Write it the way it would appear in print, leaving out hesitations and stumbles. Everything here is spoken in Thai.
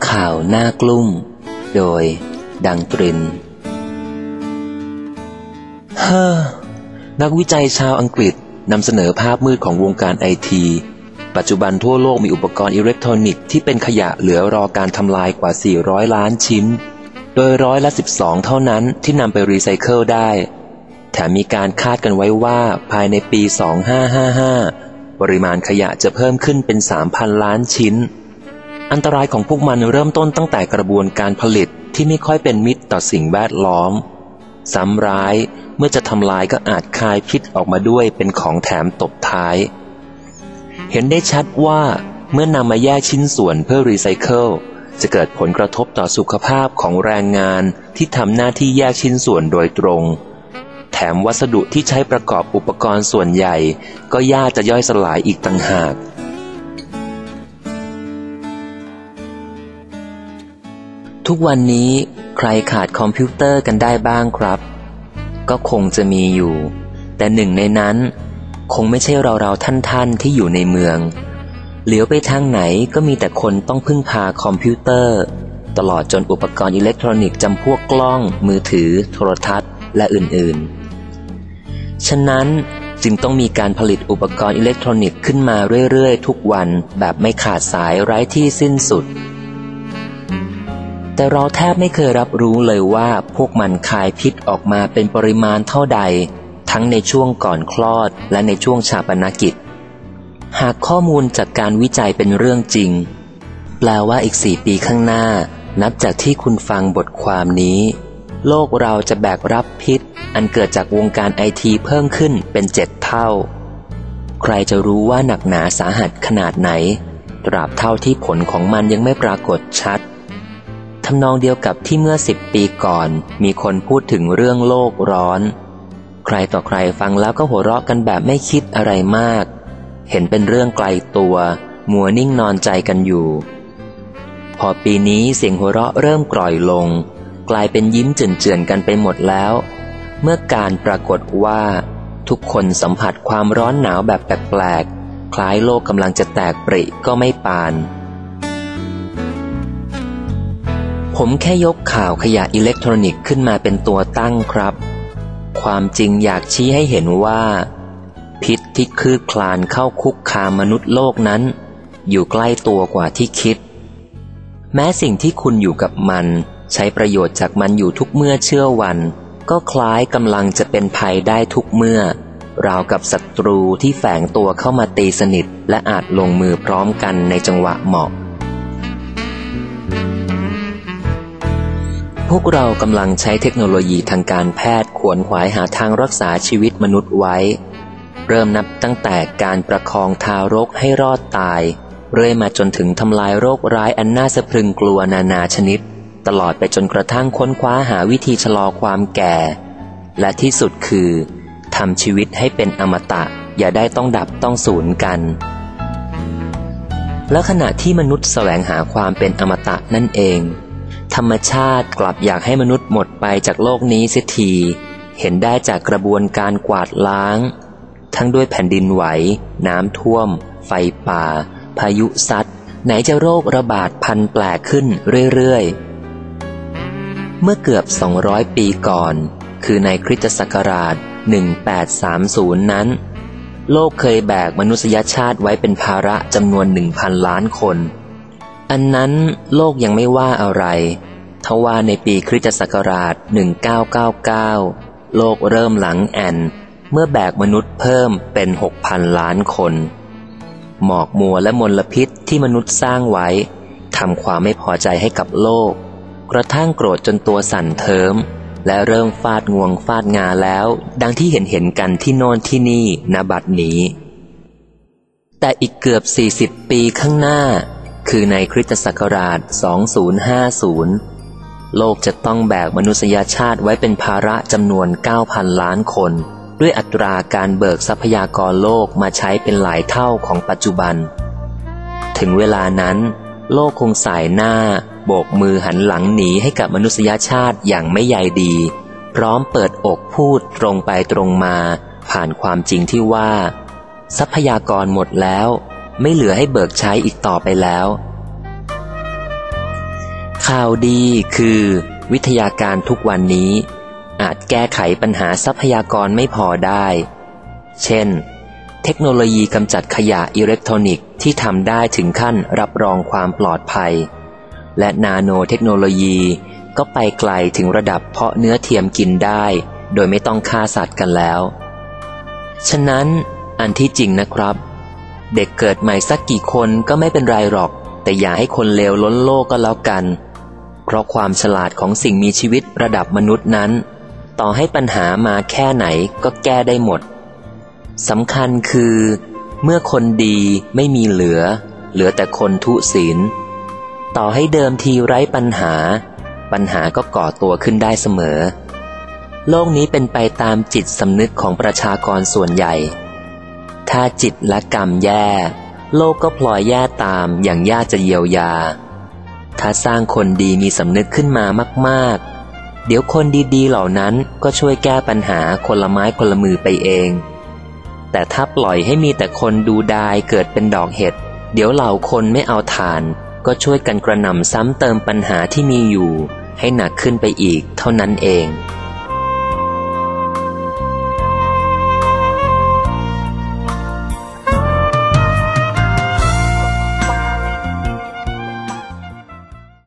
ข่าวหน้ากลุ้มโดยดังตรินนักวิจัยชาวอังกฤษนำเสนอภาพมืดของวงการไอทีปัจจุบันทั่วโลกมีอุปกรณ์อิเล็กทรอนิกส์ที่เป็นขยะเหลือรอการทำลายกว่า400ล้านชิ้นโดย12%เท่านั้นที่นำไปรีไซเคิลได้แถมมีการคาดกันไว้ว่าภายในปี2555ปริมาณขยะจะเพิ่มขึ้นเป็น 3,000 ล้านชิ้นอันตรายของพวกมันเริ่มต้นตั้งแต่กระบวนการผลิตที่ไม่ค่อยเป็นมิตรต่อสิ่งแวดล้อมซ้ำร้ายเมื่อจะทำลายก็อาจคายพิษออกมาด้วยเป็นของแถมตบท้ายเห็นได้ชัดว่าเมื่อนำมาแยกชิ้นส่วนเพื่อรีไซเคิลจะเกิดผลกระทบต่อสุขภาพของแรงงานที่ทำหน้าที่แยกชิ้นส่วนโดยตรงแถมวัสดุที่ใช้ประกอบอุปกรณ์ส่วนใหญ่ก็ยากจะย่อยสลายอีกต่างหากทุกวันนี้ใครขาดคอมพิวเตอร์กันได้บ้างครับก็คงจะมีอยู่แต่หนึ่งในนั้นคงไม่ใช่เราท่านที่อยู่ในเมืองเหลียวไปทางไหนก็มีแต่คนต้องพึ่งพาคอมพิวเตอร์ตลอดจนอุปกรณ์อิเล็กทรอนิกส์จำพวกกล้องมือถือโทรทัศน์และอื่นๆฉะนั้นจึงต้องมีการผลิตอุปกรณ์อิเล็กทรอนิกส์ขึ้นมาเรื่อยๆทุกวันแบบไม่ขาดสายไร้ที่สิ้นสุดแต่เราแทบไม่เคยรับรู้เลยว่าพวกมันคายพิษออกมาเป็นปริมาณเท่าใดทั้งในช่วงก่อนคลอดและในช่วงฌาปนกิจหากข้อมูลจากการวิจัยเป็นเรื่องจริงแปลว่าอีก4 ปีข้างหน้านับจากที่คุณฟังบทความนี้โลกเราจะแบกรับพิษอันเกิดจากวงการไอทีเพิ่มขึ้นเป็น7 เท่าใครจะรู้ว่าหนักหนาสาหัสขนาดไหนตราบเท่าที่ผลของมันยังไม่ปรากฏชัดทำนองเดียวกับที่เมื่อ10 ปีก่อนมีคนพูดถึงเรื่องโลกร้อนใครต่อใครฟังแล้วก็หัวเราะกันแบบไม่คิดอะไรมากเห็นเป็นเรื่องไกลตัวมัวนิ่งนอนใจกันอยู่พอปีนี้เสียงหัวเราะเริ่มกร่อยลงกลายเป็นยิ้มเจือนๆกันไปหมดแล้วเมื่อการปรากฏว่าทุกคนสัมผัสความร้อนหนาวแบบแปลกๆคล้ายโลกกำลังจะแตกปริก็ไม่ปานผมแค่ยกข่าวขยะอิเล็กทรอนิกส์ขึ้นมาเป็นตัวตั้งครับความจริงอยากชี้ให้เห็นว่าพิษที่คืบคลานเข้าคุกคามมนุษย์โลกนั้นอยู่ใกล้ตัวกว่าที่คิดแม้สิ่งที่คุณอยู่กับมันใช้ประโยชน์จากมันอยู่ทุกเมื่อเชื่อวันก็คล้ายกำลังจะเป็นภัยได้ทุกเมื่อราวกับศัตรูที่แฝงตัวเข้ามาตีสนิทและอาจลงมือพร้อมกันในจังหวะเหมาะพวกเรากำลังใช้เทคโนโลยีทางการแพทย์ขวนขวายหาทางรักษาชีวิตมนุษย์ไว้เริ่มนับตั้งแต่การประคองทารกให้รอดตายเรื่อยมาจนถึงทำลายโรคร้ายอันน่าสะพรึงกลัวนานาชนิดตลอดไปจนกระทั่งค้นคว้าหาวิธีชะลอความแก่และที่สุดคือทำชีวิตให้เป็นอมตะอย่าได้ต้องดับต้องสูญกันและขณะที่มนุษย์แสวงหาความเป็นอมตะนั่นเองธรรมชาติกลับอยากให้มนุษย์หมดไปจากโลกนี้เสียทีเห็นได้จากกระบวนการกวาดล้างทั้งด้วยแผ่นดินไหวน้ำท่วมไฟป่าพายุซัดไหนจะโรคระบาดพันแปลกขึ้นเรื่อยๆเมื่อเกือบ200 ปีก่อนคือในคริสตศักราช1830นั้นโลกเคยแบกมนุษยชาติไว้เป็นภาระจำนวน 1,000 ล้านคนอันนั้นโลกยังไม่ว่าอะไรทว่าในปีคริสตศักราช1999โลกเริ่มหลังแอนเมื่อแบกมนุษย์เพิ่มเป็น 6,000 ล้านคนหมอกมัวและมลพิษที่มนุษย์สร้างไว้ทำความไม่พอใจให้กับโลกกระทั่งโกรธจนตัวสั่นเทิมและเริ่มฟาดงวงฟาดงาแล้วดังที่เห็นกันที่โน่นที่นี่ณบัดนี้แต่อีกเกือบ40 ปีข้างหน้าคือในคริสตศักราช2050โลกจะต้องแบกมนุษยชาติไว้เป็นภาระจำนวน 9,000 ล้านคนด้วยอัตราการเบิกทรัพยากรโลกมาใช้เป็นหลายเท่าของปัจจุบันถึงเวลานั้นโลกคงสายหน้าโบกมือหันหลังหนีให้กับมนุษยชาติอย่างไม่ใยดีพร้อมเปิดอกพูดตรงไปตรงมาผ่านความจริงที่ว่าทรัพยากรหมดแล้วไม่เหลือให้เบิกใช้อีกต่อไปแล้วข่าวดีคือวิทยาการทุกวันนี้อาจแก้ไขปัญหาทรัพยากรไม่พอได้เช่นเทคโนโลยีกำจัดขยะอิเล็กทรอนิกส์ที่ทำได้ถึงขั้นรับรองความปลอดภัยและนาโนเทคโนโลยีก็ไปไกลถึงระดับเพาะเนื้อเทียมกินได้โดยไม่ต้องฆ่าสัตว์กันแล้วฉะนั้นอันที่จริงนะครับเด็กเกิดใหม่สักกี่คนก็ไม่เป็นไรหรอกแต่อย่าให้คนเลวล้นโลกก็แล้วกันเพราะความฉลาดของสิ่งมีชีวิตระดับมนุษย์นั้นต่อให้ปัญหามาแค่ไหนก็แก้ได้หมดสำคัญคือเมื่อคนดีไม่มีเหลือแต่คนทุศีลต่อให้เดิมทีไร้ปัญหาก็ก่อตัวขึ้นได้เสมอโลกนี้เป็นไปตามจิตสำนึกของประชากรส่วนใหญ่ถ้าจิตและกรรมแย่โลกก็พลอยแย่ตามอย่างยากจะเยียวยาถ้าสร้างคนดีมีสำนึกขึ้นมามากๆเดี๋ยวคนดีๆเหล่านั้นก็ช่วยแก้ปัญหาคนละไม้คนละมือไปเองแต่ถ้าปล่อยให้มีแต่คนดูดายเกิดเป็นดอกเห็ดเดี๋ยวเหล่าคนไม่เอาทานก็ช่วยกันกระหน่ำซ้ำเติมปัญหาที่มีอยู่ให้หนักขึ้นไปอีกเท่านั้นเอง